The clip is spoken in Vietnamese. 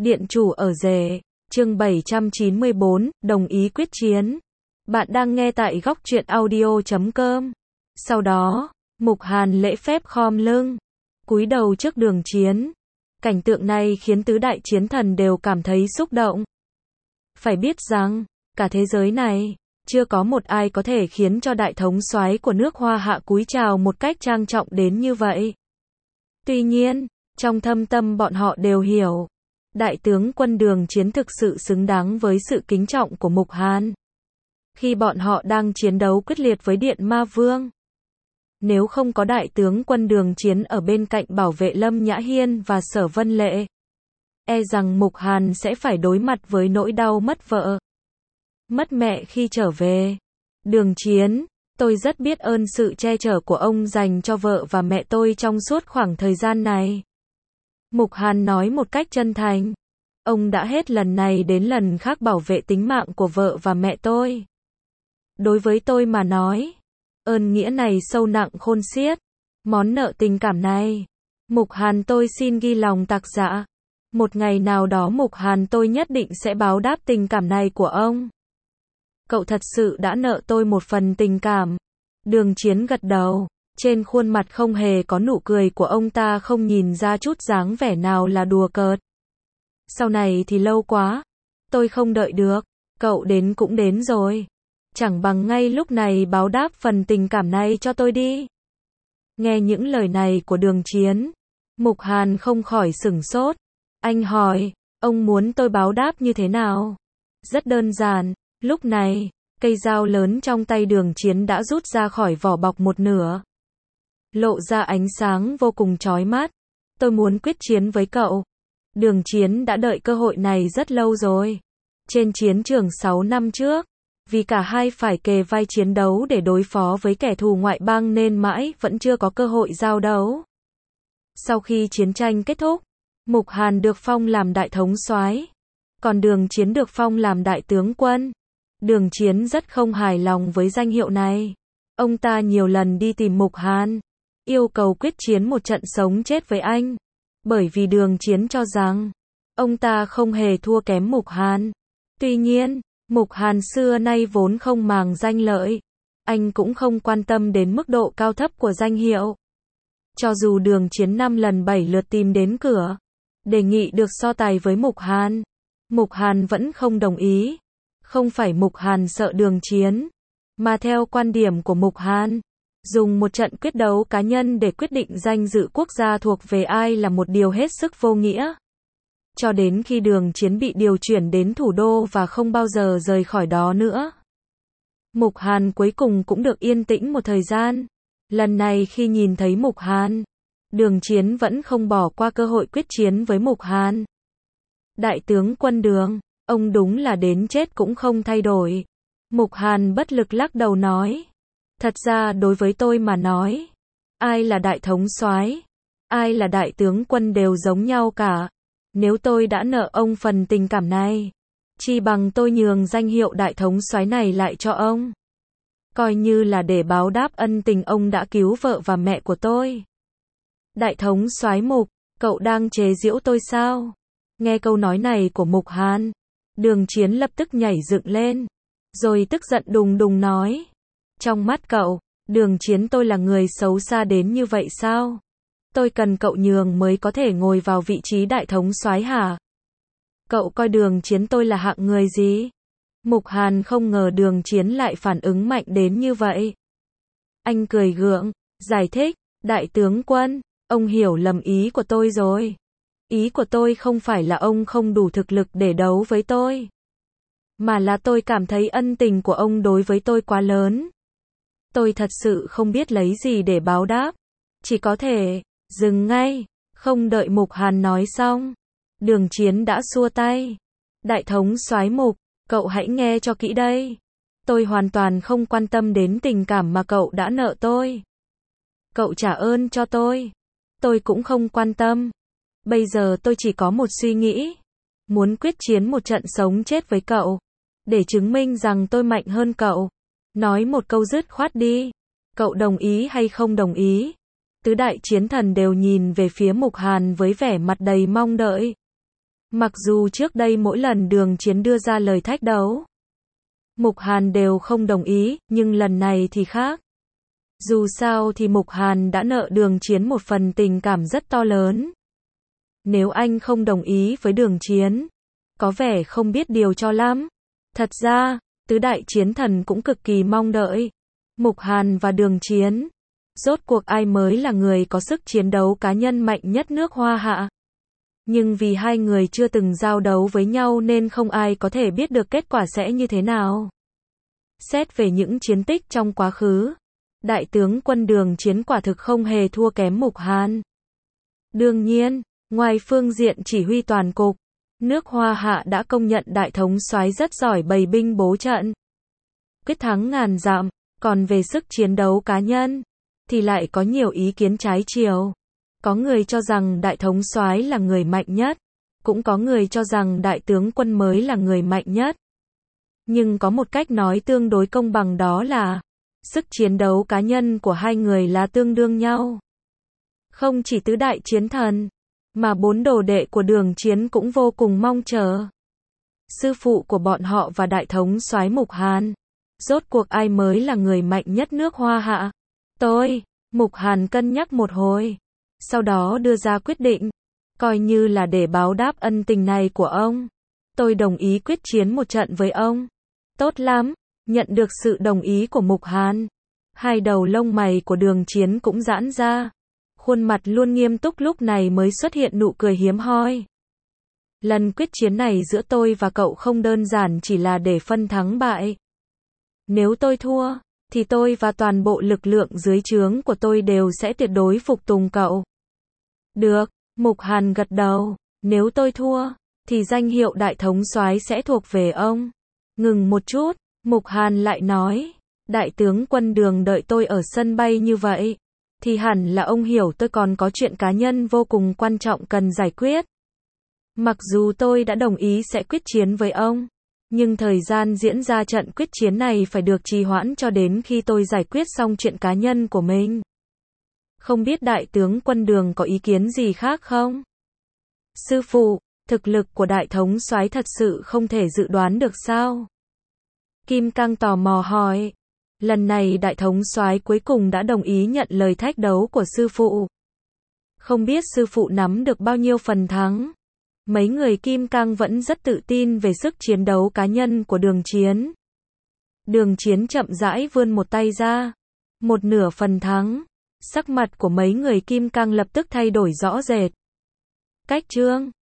Điện chủ ở rể, chương 794, đồng ý quyết chiến. Bạn đang nghe tại góc truyện audio.com. Sau đó, Mục Hàn lễ phép khom lưng, cúi đầu trước Đường Chiến. Cảnh tượng này khiến tứ đại chiến thần đều cảm thấy xúc động. Phải biết rằng, cả thế giới này, chưa có một ai có thể khiến cho đại thống soái của nước Hoa Hạ cúi chào một cách trang trọng đến như vậy. Tuy nhiên, trong thâm tâm bọn họ đều hiểu, đại tướng quân Đường Chiến thực sự xứng đáng với sự kính trọng của Mục Hàn. Khi bọn họ đang chiến đấu quyết liệt với Điện Ma Vương, nếu không có đại tướng quân Đường Chiến ở bên cạnh bảo vệ Lâm Nhã Hiên và Sở Vân Lệ, e rằng Mục Hàn sẽ phải đối mặt với nỗi đau mất vợ, mất mẹ khi trở về. Đường Chiến, tôi rất biết ơn sự che chở của ông dành cho vợ và mẹ tôi trong suốt khoảng thời gian này. Mục Hàn nói một cách chân thành. Ông đã hết lần này đến lần khác bảo vệ tính mạng của vợ và mẹ tôi. Đối với tôi mà nói, ơn nghĩa này sâu nặng khôn xiết. Món nợ tình cảm này, Mục Hàn tôi xin ghi lòng tạc dạ. Một ngày nào đó Mục Hàn tôi nhất định sẽ báo đáp tình cảm này của ông. Cậu thật sự đã nợ tôi một phần tình cảm. Đường Chiến gật đầu. Trên khuôn mặt không hề có nụ cười của ông ta không nhìn ra chút dáng vẻ nào là đùa cợt. Sau này thì lâu quá, tôi không đợi được, cậu đến cũng đến rồi. Chẳng bằng ngay lúc này báo đáp phần tình cảm này cho tôi đi. Nghe những lời này của Đường Chiến, Mục Hàn không khỏi sửng sốt. Anh hỏi, ông muốn tôi báo đáp như thế nào? Rất đơn giản, lúc này, cây dao lớn trong tay Đường Chiến đã rút ra khỏi vỏ bọc một nửa, lộ ra ánh sáng vô cùng chói mắt. Tôi muốn quyết chiến với cậu. Đường Chiến đã đợi cơ hội này rất lâu rồi. Trên chiến trường 6 năm trước, vì cả hai phải kề vai chiến đấu để đối phó với kẻ thù ngoại bang nên mãi vẫn chưa có cơ hội giao đấu. Sau khi chiến tranh kết thúc, Mục Hàn được phong làm đại thống soái, còn Đường Chiến được phong làm đại tướng quân. Đường Chiến rất không hài lòng với danh hiệu này. Ông ta nhiều lần đi tìm Mục Hàn, yêu cầu quyết chiến một trận sống chết với anh, bởi vì Đường Chiến cho rằng ông ta không hề thua kém Mục Hàn. Tuy nhiên, Mục Hàn xưa nay vốn không màng danh lợi, anh cũng không quan tâm đến mức độ cao thấp của danh hiệu. Cho dù Đường Chiến 5 lần 7 lượt tìm đến cửa, đề nghị được so tài với Mục Hàn vẫn không đồng ý. Không phải Mục Hàn sợ Đường Chiến, mà theo quan điểm của Mục Hàn, dùng một trận quyết đấu cá nhân để quyết định danh dự quốc gia thuộc về ai là một điều hết sức vô nghĩa. Cho đến khi Đường Chiến bị điều chuyển đến thủ đô và không bao giờ rời khỏi đó nữa, Mục Hàn cuối cùng cũng được yên tĩnh một thời gian. Lần này khi nhìn thấy Mục Hàn, Đường Chiến vẫn không bỏ qua cơ hội quyết chiến với Mục Hàn. Đại tướng quân Đường, ông đúng là đến chết cũng không thay đổi. Mục Hàn bất lực lắc đầu nói. Thật ra đối với tôi mà nói, ai là đại thống soái, ai là đại tướng quân đều giống nhau cả. Nếu tôi đã nợ ông phần tình cảm này, chi bằng tôi nhường danh hiệu đại thống soái này lại cho ông, coi như là để báo đáp ân tình ông đã cứu vợ và mẹ của tôi. Đại thống soái Mục, cậu đang chế giễu tôi sao? Nghe câu nói này của Mục Hàn, Đường Chiến lập tức nhảy dựng lên, rồi tức giận đùng đùng nói. Trong mắt cậu, Đường Chiến tôi là người xấu xa đến như vậy sao? Tôi cần cậu nhường mới có thể ngồi vào vị trí đại thống soái hả? Cậu coi Đường Chiến tôi là hạng người gì? Mục Hàn không ngờ Đường Chiến lại phản ứng mạnh đến như vậy. Anh cười gượng, giải thích, đại tướng quân, ông hiểu lầm ý của tôi rồi. Ý của tôi không phải là ông không đủ thực lực để đấu với tôi, mà là tôi cảm thấy ân tình của ông đối với tôi quá lớn. Tôi thật sự không biết lấy gì để báo đáp. Chỉ có thể dừng ngay. Không đợi Mục Hàn nói xong, Đường Chiến đã xua tay. Đại thống soái Mục, cậu hãy nghe cho kỹ đây. Tôi hoàn toàn không quan tâm đến tình cảm mà cậu đã nợ tôi. Cậu trả ơn cho tôi cũng không quan tâm. Bây giờ tôi chỉ có một suy nghĩ, muốn quyết chiến một trận sống chết với cậu, để chứng minh rằng tôi mạnh hơn cậu. Nói một câu dứt khoát đi, cậu đồng ý hay không đồng ý? Tứ đại chiến thần đều nhìn về phía Mục Hàn với vẻ mặt đầy mong đợi. Mặc dù trước đây mỗi lần Đường Chiến đưa ra lời thách đấu, Mục Hàn đều không đồng ý, nhưng lần này thì khác. Dù sao thì Mục Hàn đã nợ Đường Chiến một phần tình cảm rất to lớn. Nếu anh không đồng ý với Đường Chiến, có vẻ không biết điều cho lắm. Thật ra, tứ đại chiến thần cũng cực kỳ mong đợi Mục Hàn và Đường Chiến. Rốt cuộc ai mới là người có sức chiến đấu cá nhân mạnh nhất nước Hoa Hạ. Nhưng vì hai người chưa từng giao đấu với nhau nên không ai có thể biết được kết quả sẽ như thế nào. Xét về những chiến tích trong quá khứ, đại tướng quân Đường Chiến quả thực không hề thua kém Mục Hàn. Đương nhiên, ngoài phương diện chỉ huy toàn cục, nước Hoa Hạ đã công nhận đại thống soái rất giỏi bày binh bố trận, quyết thắng ngàn dặm, còn về sức chiến đấu cá nhân thì lại có nhiều ý kiến trái chiều. Có người cho rằng đại thống soái là người mạnh nhất, cũng có người cho rằng đại tướng quân mới là người mạnh nhất. Nhưng có một cách nói tương đối công bằng, đó là sức chiến đấu cá nhân của hai người là tương đương nhau. Không chỉ tứ đại chiến thần, mà 4 đồ đệ của Đường Chiến cũng vô cùng mong chờ sư phụ của bọn họ và đại thống soái Mục Hàn. Rốt cuộc ai mới là người mạnh nhất nước Hoa Hạ? Mục Hàn cân nhắc một hồi, sau đó đưa ra quyết định, coi như là để báo đáp ân tình này của ông. Tôi đồng ý quyết chiến một trận với ông. Tốt lắm, nhận được sự đồng ý của Mục Hàn. Hai đầu lông mày của Đường Chiến cũng giãn ra. Khuôn mặt luôn nghiêm túc lúc này mới xuất hiện nụ cười hiếm hoi. Lần quyết chiến này giữa tôi và cậu không đơn giản chỉ là để phân thắng bại. Nếu tôi thua, thì tôi và toàn bộ lực lượng dưới trướng của tôi đều sẽ tuyệt đối phục tùng cậu. Được, Mục Hàn gật đầu. Nếu tôi thua, thì danh hiệu đại thống soái sẽ thuộc về ông. Ngừng một chút, Mục Hàn lại nói, đại tướng quân Đường đợi tôi ở sân bay như vậy, thì hẳn là ông hiểu tôi còn có chuyện cá nhân vô cùng quan trọng cần giải quyết. Mặc dù tôi đã đồng ý sẽ quyết chiến với ông, nhưng thời gian diễn ra trận quyết chiến này phải được trì hoãn cho đến khi tôi giải quyết xong chuyện cá nhân của mình. Không biết đại tướng quân Đường có ý kiến gì khác không? Sư phụ, thực lực của đại thống soái thật sự không thể dự đoán được sao? Kim Cang tò mò hỏi. Lần này đại thống soái cuối cùng đã đồng ý nhận lời thách đấu của sư phụ. Không biết sư phụ nắm được bao nhiêu phần thắng? Mấy người Kim Cang vẫn rất tự tin về sức chiến đấu cá nhân của Đường Chiến. Đường Chiến chậm rãi vươn một tay ra. Một nửa phần thắng. Sắc mặt của mấy người Kim Cang lập tức thay đổi rõ rệt. Cách trương.